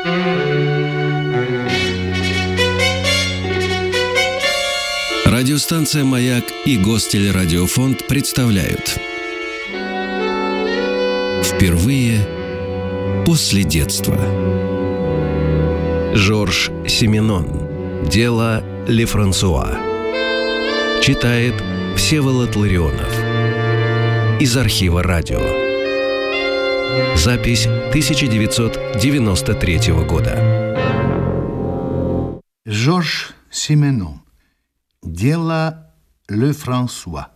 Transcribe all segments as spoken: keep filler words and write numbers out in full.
Радиостанция «Маяк» и Гостелерадиофонд представляют «Впервые после детства». Жорж Сименон. Дело Лефрансуа. Читает Всеволод Ларионов. Из архива радио. Запись тысяча девятьсот девяносто третьего года. Жорж Сименон. Дело Лефрансуа.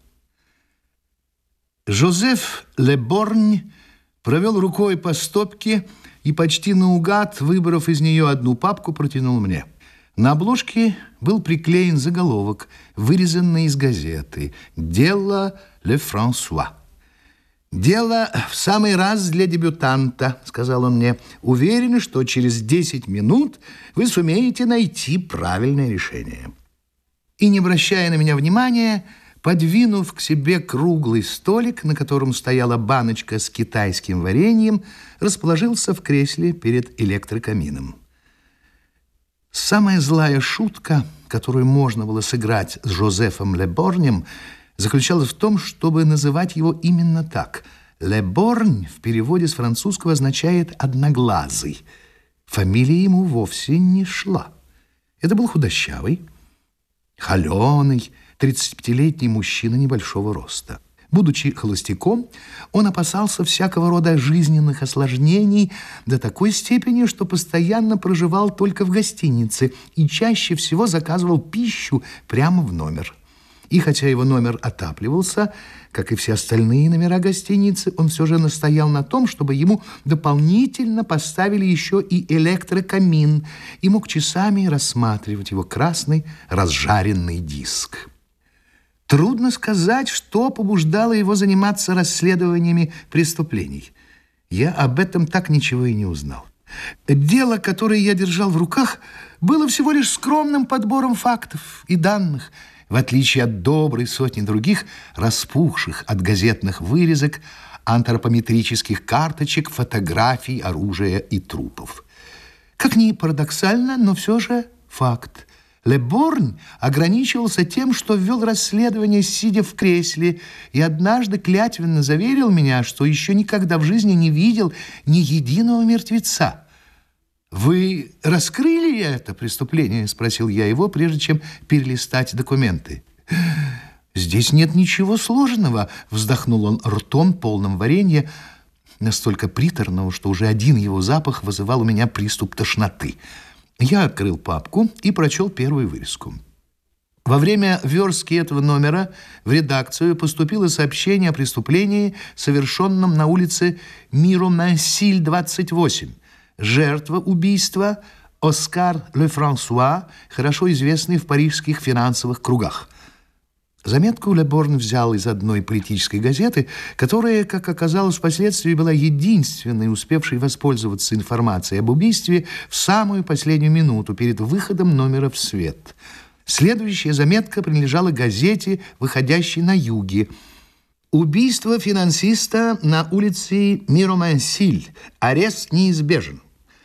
Жозеф Леборн провел рукой по стопке и почти наугад, выбрав из нее одну папку, протянул мне. На обложке был приклеен заголовок, вырезанный из газеты «Дело Лефрансуа». «Дело в самый раз для дебютанта», — сказал он мне. «Уверен, что через десять минут вы сумеете найти правильное решение». И, не обращая на меня внимания, подвинув к себе круглый столик, на котором стояла баночка с китайским вареньем, расположился в кресле перед электрокамином. Самая злая шутка, которую можно было сыграть с Жозефом Леборнем, заключалась в том, чтобы называть его именно так. Леборн в переводе с французского означает «одноглазый». Фамилия ему вовсе не шла. Это был худощавый, холеный, тридцатипятилетний мужчина небольшого роста. Будучи холостяком, он опасался всякого рода жизненных осложнений до такой степени, что постоянно проживал только в гостинице и чаще всего заказывал пищу прямо в номер. И хотя его номер отапливался, как и все остальные номера гостиницы, он все же настоял на том, чтобы ему дополнительно поставили еще и электрокамин, и мог часами рассматривать его красный разжаренный диск. Трудно сказать, что побуждало его заниматься расследованиями преступлений. Я об этом так ничего и не узнал. Дело, которое я держал в руках, было всего лишь скромным подбором фактов и данных, в отличие от доброй сотни других, распухших от газетных вырезок, антропометрических карточек, фотографий, оружия и трупов. Как ни парадоксально, но все же факт. Леборн ограничивался тем, что вел расследование, сидя в кресле, и однажды клятвенно заверил меня, что еще никогда в жизни не видел ни единого мертвеца. «Вы раскрыли это преступление?» – спросил я его, прежде чем перелистать документы. «Здесь нет ничего сложного», – вздохнул он ртом, полным варенья, настолько приторного, что уже один его запах вызывал у меня приступ тошноты. Я открыл папку и прочел первую вырезку. Во время верстки этого номера в редакцию поступило сообщение о преступлении, совершенном на улице Миромансиль, двадцать восемь. Жертва убийства Оскар Лефрансуа, хорошо известный в парижских финансовых кругах. Заметку Леборн взял из одной политической газеты, которая, как оказалось впоследствии, была единственной, успевшей воспользоваться информацией об убийстве в самую последнюю минуту перед выходом номера в свет. Следующая заметка принадлежала газете, выходящей на юге. «Убийство финансиста на улице Миромансиль. Арест неизбежен».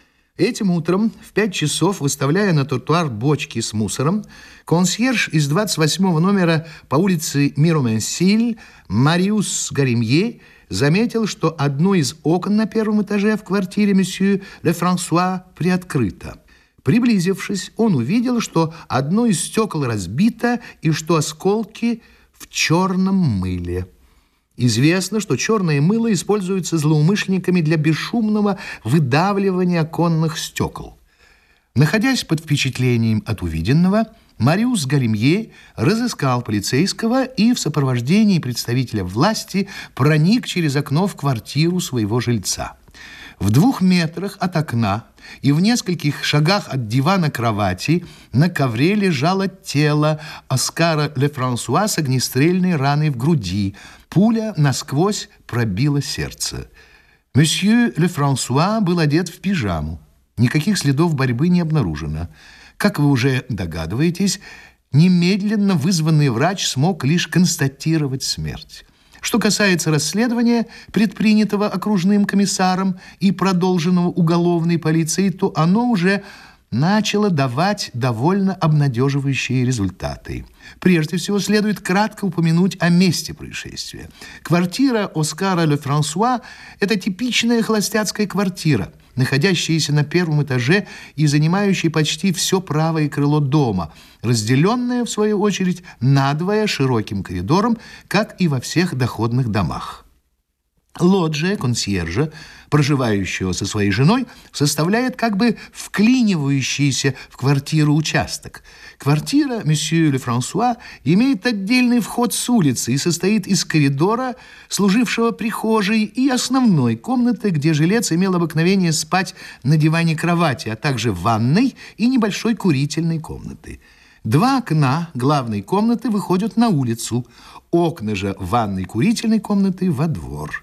Этим утром в пять часов, выставляя на тротуар бочки с мусором, консьерж из двадцать восьмого номера по улице Миромансиль Мариус Гаримье заметил, что одно из окон на первом этаже в квартире месье Лефрансуа приоткрыто. Приблизившись, он увидел, что одно из стекол разбито и что осколки в черном мыле. Известно, что черное мыло используется злоумышленниками для бесшумного выдавливания оконных стекол. Находясь под впечатлением от увиденного, Мариус Гаримье разыскал полицейского и в сопровождении представителя власти проник через окно в квартиру своего жильца. В двух метрах от окна и в нескольких шагах от дивана кровати на ковре лежало тело Оскара Лефрансуа с огнестрельной раной в груди. Пуля насквозь пробила сердце. Месье Лефрансуа был одет в пижаму. Никаких следов борьбы не обнаружено. Как вы уже догадываетесь, немедленно вызванный врач смог лишь констатировать смерть. Что касается расследования, предпринятого окружным комиссаром и продолженного уголовной полицией, то оно уже начало давать довольно обнадеживающие результаты. Прежде всего, следует кратко упомянуть о месте происшествия. Квартира Оскара Ле Франсуа – это типичная холостяцкая квартира, находящаяся на первом этаже и занимающая почти все правое крыло дома, разделенная, в свою очередь, надвое широким коридором, как и во всех доходных домах. Лоджия консьержа, проживающего со своей женой, составляет как бы вклинивающийся в квартиру участок. Квартира месье Ле Франсуа имеет отдельный вход с улицы и состоит из коридора, служившего прихожей, и основной комнаты, где жилец имел обыкновение спать на диване кровати, а также ванной и небольшой курительной комнаты. Два окна главной комнаты выходят на улицу, окна же ванной курительной комнаты во двор.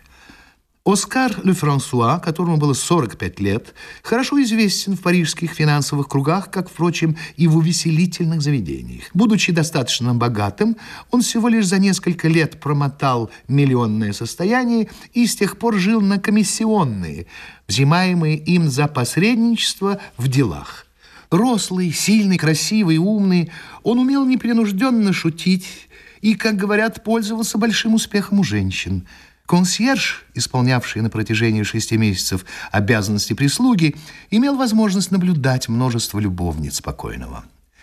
Оскар Ле Франсуа, которому было сорок пять лет, хорошо известен в парижских финансовых кругах, как, впрочем, и в увеселительных заведениях. Будучи достаточно богатым, он всего лишь за несколько лет промотал миллионное состояние и с тех пор жил на комиссионные, взимаемые им за посредничество в делах. Рослый, сильный, красивый, умный, он умел непринужденно шутить и, как говорят, пользовался большим успехом у женщин. Консьерж, исполнявший на протяжении шести месяцев обязанности прислуги, имел возможность наблюдать множество любовниц покойного.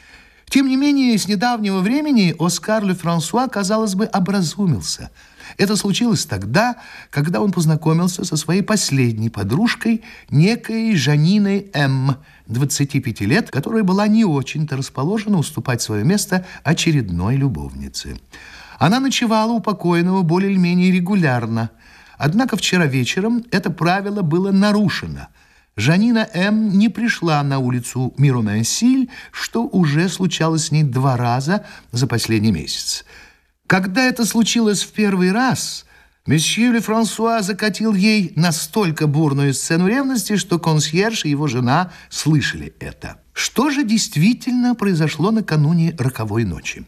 Тем не менее, с недавнего времени Оскар Ле Франсуа, казалось бы, образумился. Это случилось тогда, когда он познакомился со своей последней подружкой, некой Жаниной М., двадцати пяти лет, которая была не очень-то расположена уступать свое место очередной любовнице. Она ночевала у покойного более или менее регулярно. Однако вчера вечером это правило было нарушено. Жанина М. не пришла на улицу Мироменсиль, что уже случалось с ней два раза за последний месяц. Когда это случилось в первый раз, месье Ле Франсуа закатил ей настолько бурную сцену ревности, что консьерж и его жена слышали это. Что же действительно произошло накануне роковой ночи?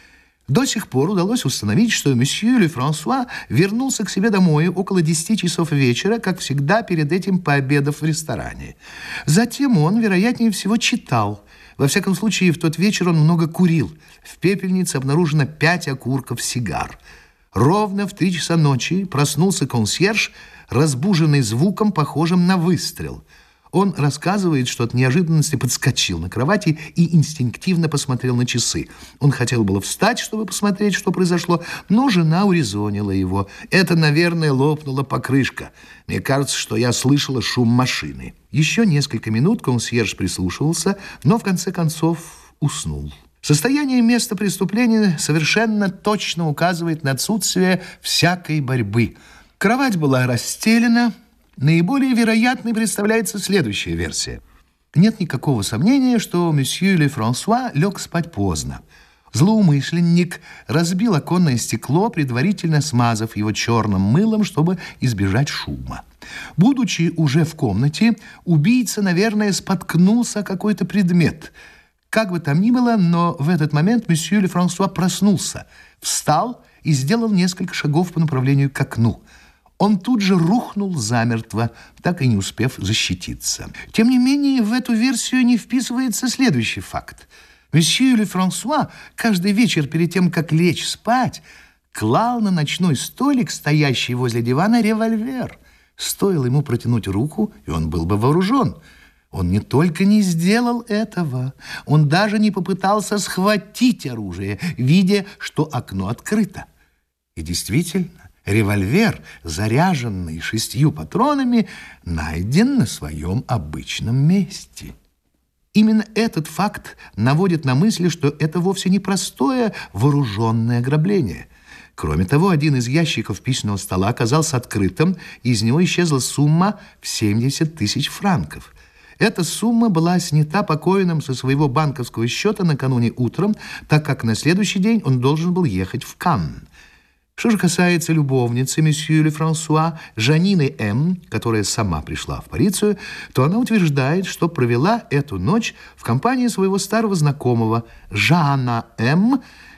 До сих пор удалось установить, что месье Ле Франсуа вернулся к себе домой около десяти часов вечера, как всегда перед этим пообедав в ресторане. Затем он, вероятнее всего, читал. Во всяком случае, в тот вечер он много курил. В пепельнице обнаружено пять окурков сигар. Ровно в три часа ночи проснулся консьерж, разбуженный звуком, похожим на выстрел. Он рассказывает, что от неожиданности подскочил на кровати и инстинктивно посмотрел на часы. Он хотел было встать, чтобы посмотреть, что произошло, но жена урезонила его. Это, наверное, лопнула покрышка. Мне кажется, что я слышала шум машины. Еще несколько минут консьерж прислушивался, но в конце концов уснул. Состояние места преступления совершенно точно указывает на отсутствие всякой борьбы. Кровать была расстелена. Наиболее вероятной представляется следующая версия. Нет никакого сомнения, что месье Ле Франсуа лег спать поздно. Злоумышленник разбил оконное стекло, предварительно смазав его черным мылом, чтобы избежать шума. Будучи уже в комнате, убийца, наверное, споткнулся о какой-то предмет. Как бы там ни было, но в этот момент месье Ле Франсуа проснулся, встал и сделал несколько шагов по направлению к окну. Он тут же рухнул замертво, так и не успев защититься. Тем не менее, в эту версию не вписывается следующий факт. Месье Ле Франсуа каждый вечер перед тем, как лечь спать, клал на ночной столик, стоящий возле дивана, револьвер. Стоило ему протянуть руку, и он был бы вооружен. Он не только не сделал этого, он даже не попытался схватить оружие, видя, что окно открыто. И действительно, револьвер, заряженный шестью патронами, найден на своем обычном месте. Именно этот факт наводит на мысль, что это вовсе не простое вооруженное ограбление. Кроме того, один из ящиков письменного стола оказался открытым, и из него исчезла сумма в семьдесят тысяч франков. Эта сумма была снята покойным со своего банковского счета накануне утром, так как на следующий день он должен был ехать в Канн. Что же касается любовницы месье Ле Франсуа, Жанины М., которая сама пришла в полицию, то она утверждает, что провела эту ночь в компании своего старого знакомого Жана М.,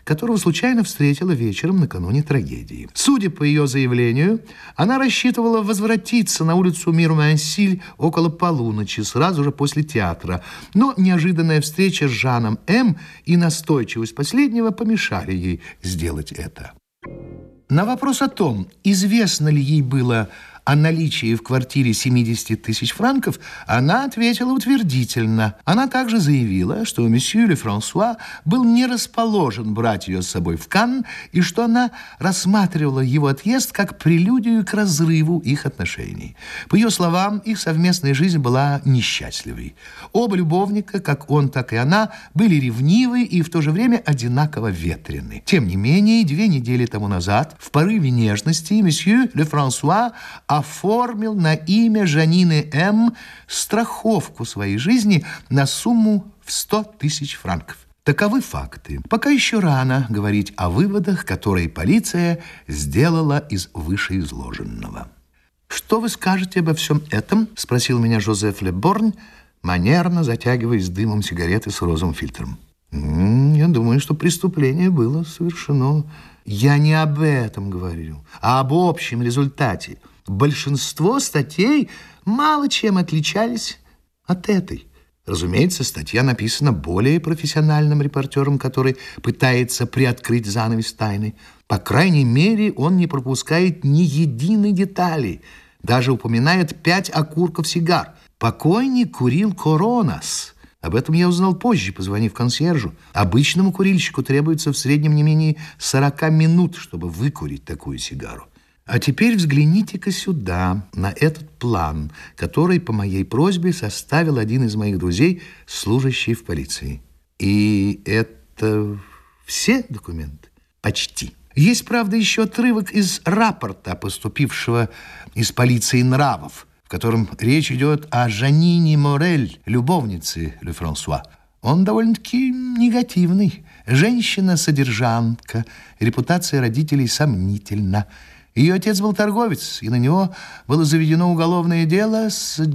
которого случайно встретила вечером накануне трагедии. Судя по ее заявлению, она рассчитывала возвратиться на улицу Мирмансиль около полуночи, сразу же после театра. Но неожиданная встреча с Жаном М. и настойчивость последнего помешали ей сделать это. На вопрос о том, известно ли ей было о наличии в квартире семидесяти тысяч франков, она ответила утвердительно. Она также заявила, что месье Ле Франсуа был не расположен брать ее с собой в Канн, и что она рассматривала его отъезд как прелюдию к разрыву их отношений. По ее словам, их совместная жизнь была несчастливой. Оба любовника, как он, так и она, были ревнивы и в то же время одинаково ветрены. Тем не менее, две недели тому назад, в порыве нежности, месье Ле Франсуа оформил на имя Жанины М. страховку своей жизни на сумму в сто тысяч франков. Таковы факты. Пока еще рано говорить о выводах, которые полиция сделала из вышеизложенного. «Что вы скажете обо всем этом?» – спросил меня Жозеф Ле Борн, манерно затягиваясь дымом сигареты с розовым фильтром. М-м, «Я думаю, что преступление было совершено. Я не об этом говорю, а об общем результате. Большинство статей мало чем отличались от этой. Разумеется, статья написана более профессиональным репортером, который пытается приоткрыть занавес тайны. По крайней мере, он не пропускает ни единой детали. Даже упоминает пять окурков сигар. Покойник курил коронас. Об этом я узнал позже, позвонив консьержу. Обычному курильщику требуется в среднем не менее сорока минут, чтобы выкурить такую сигару. А теперь взгляните-ка сюда, на этот план, который по моей просьбе составил один из моих друзей, служащий в полиции. И это все документы? Почти. Есть, правда, еще отрывок из рапорта, поступившего из полиции нравов, в котором речь идет о Жанине Морель, любовнице Ле Франсуа. Он довольно-таки негативный. Женщина-содержанка, репутация родителей сомнительна. Ее отец был торговец, и на него было заведено уголовное дело,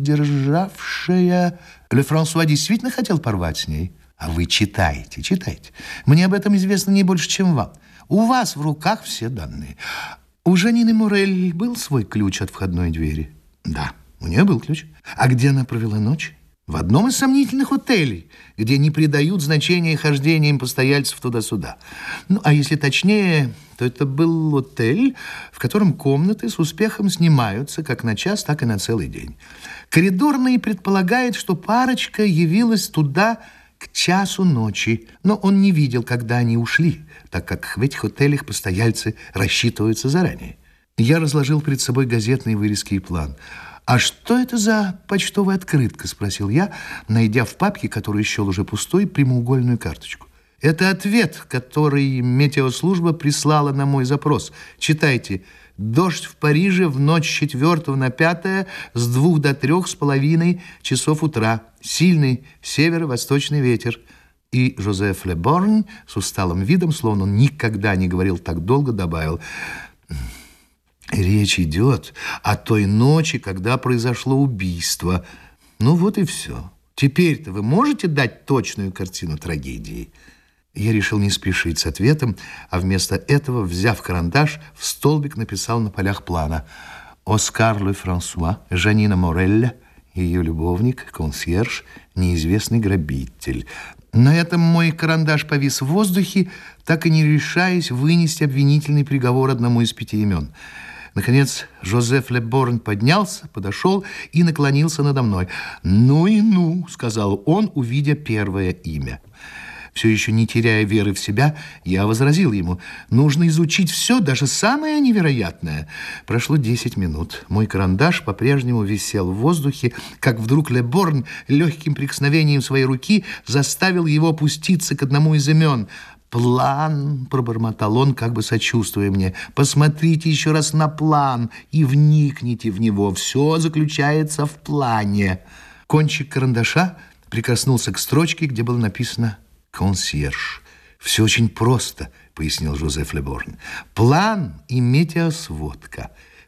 содержавшее... Ле Франсуа действительно хотел порвать с ней. А вы читайте, читайте. Мне об этом известно не больше, чем вам. У вас в руках все данные. У Жанины Морель был свой ключ от входной двери? Да, у нее был ключ. А где она провела ночь? В одном из сомнительных отелей, где не придают значения хождениям постояльцев туда-сюда. Ну, а если точнее, то это был отель, в котором комнаты с успехом снимаются как на час, так и на целый день. Коридорный предполагает, что парочка явилась туда к часу ночи, но он не видел, когда они ушли, так как в этих отелях постояльцы рассчитываются заранее. Я разложил перед собой газетные вырезки и план. «А что это за почтовая открытка?» – спросил я, найдя в папке, которую счел уже пустой, прямоугольную карточку. «Это ответ, который метеослужба прислала на мой запрос. Читайте. Дождь в Париже в ночь с четвёртого на пятое с двух до трех с половиной часов утра. Сильный северо-восточный ветер». И Жозеф Ле Борн с усталым видом, словно он никогда не говорил так долго, добавил: «Речь идет о той ночи, когда произошло убийство. Ну вот и все. Теперь-то вы можете дать точную картину трагедии?» Я решил не спешить с ответом, а вместо этого, взяв карандаш, в столбик написал на полях плана: Оскар Ле Франсуа, Жанина Морель, ее любовник, консьерж, неизвестный грабитель. На этом мой карандаш повис в воздухе, так и не решаясь вынести обвинительный приговор одному из пяти имен. Наконец, Жозеф Ле Борн поднялся, подошел и наклонился надо мной. «Ну и ну», — сказал он, увидя первое имя. Все еще не теряя веры в себя, я возразил ему: «Нужно изучить все, даже самое невероятное». Прошло десять минут. Мой карандаш по-прежнему висел в воздухе, как вдруг Ле Борн легким прикосновением своей руки заставил его опуститься к одному из имен. «План», — пробормотал он, как бы сочувствуя мне. «Посмотрите еще раз на план и вникните в него. Все заключается в плане». Кончик карандаша прикоснулся к строчке, где было написано «Консьерж». «Все очень просто», — пояснил Жозеф Ле Борн. «План и метеосводка.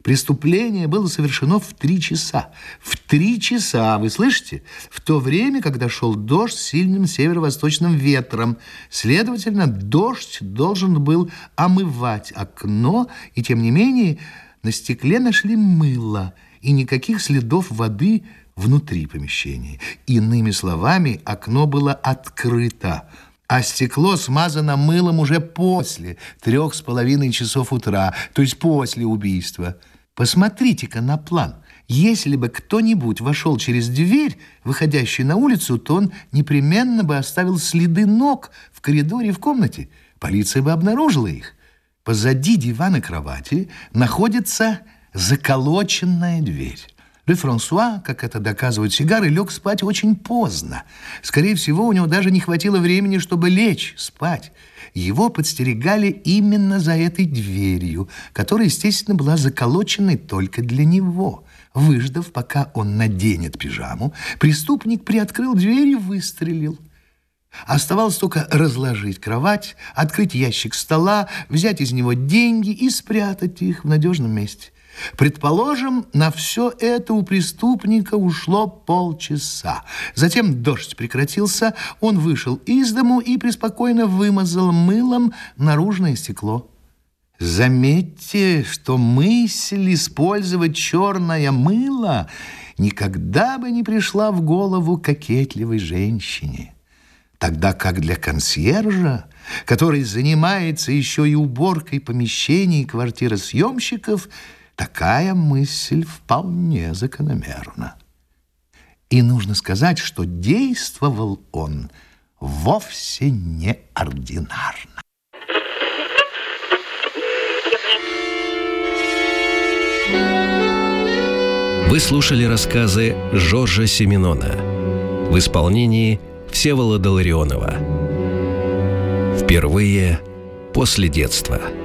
Преступление было совершено в три часа. В три часа, вы слышите? В то время, когда шел дождь с сильным северо-восточным ветром. Следовательно, дождь должен был омывать окно, и тем не менее на стекле нашли мыло и никаких следов воды внутри помещения. Иными словами, окно было открыто, а стекло смазано мылом уже после трех с половиной часов утра, то есть после убийства. Посмотрите-ка на план. Если бы кто-нибудь вошел через дверь, выходящую на улицу, то он непременно бы оставил следы ног в коридоре и в комнате. Полиция бы обнаружила их. Позади дивана кровати находится заколоченная дверь. Ле Франсуа, как это доказывают сигары, лег спать очень поздно. Скорее всего, у него даже не хватило времени, чтобы лечь спать. Его подстерегали именно за этой дверью, которая, естественно, была заколоченной только для него. Выждав, пока он наденет пижаму, преступник приоткрыл дверь и выстрелил. Оставалось только разложить кровать, открыть ящик стола, взять из него деньги и спрятать их в надежном месте. Предположим, на все это у преступника ушло полчаса. Затем дождь прекратился, он вышел из дому и преспокойно вымазал мылом наружное стекло. Заметьте, что мысль использовать черное мыло никогда бы не пришла в голову кокетливой женщине. Тогда как для консьержа, который занимается еще и уборкой помещений квартиросъемщиков, такая мысль вполне закономерна. И нужно сказать, что действовал он вовсе неординарно. Вы слушали рассказы Жоржа Сименона в исполнении Всеволода Ларионова. Впервые после детства.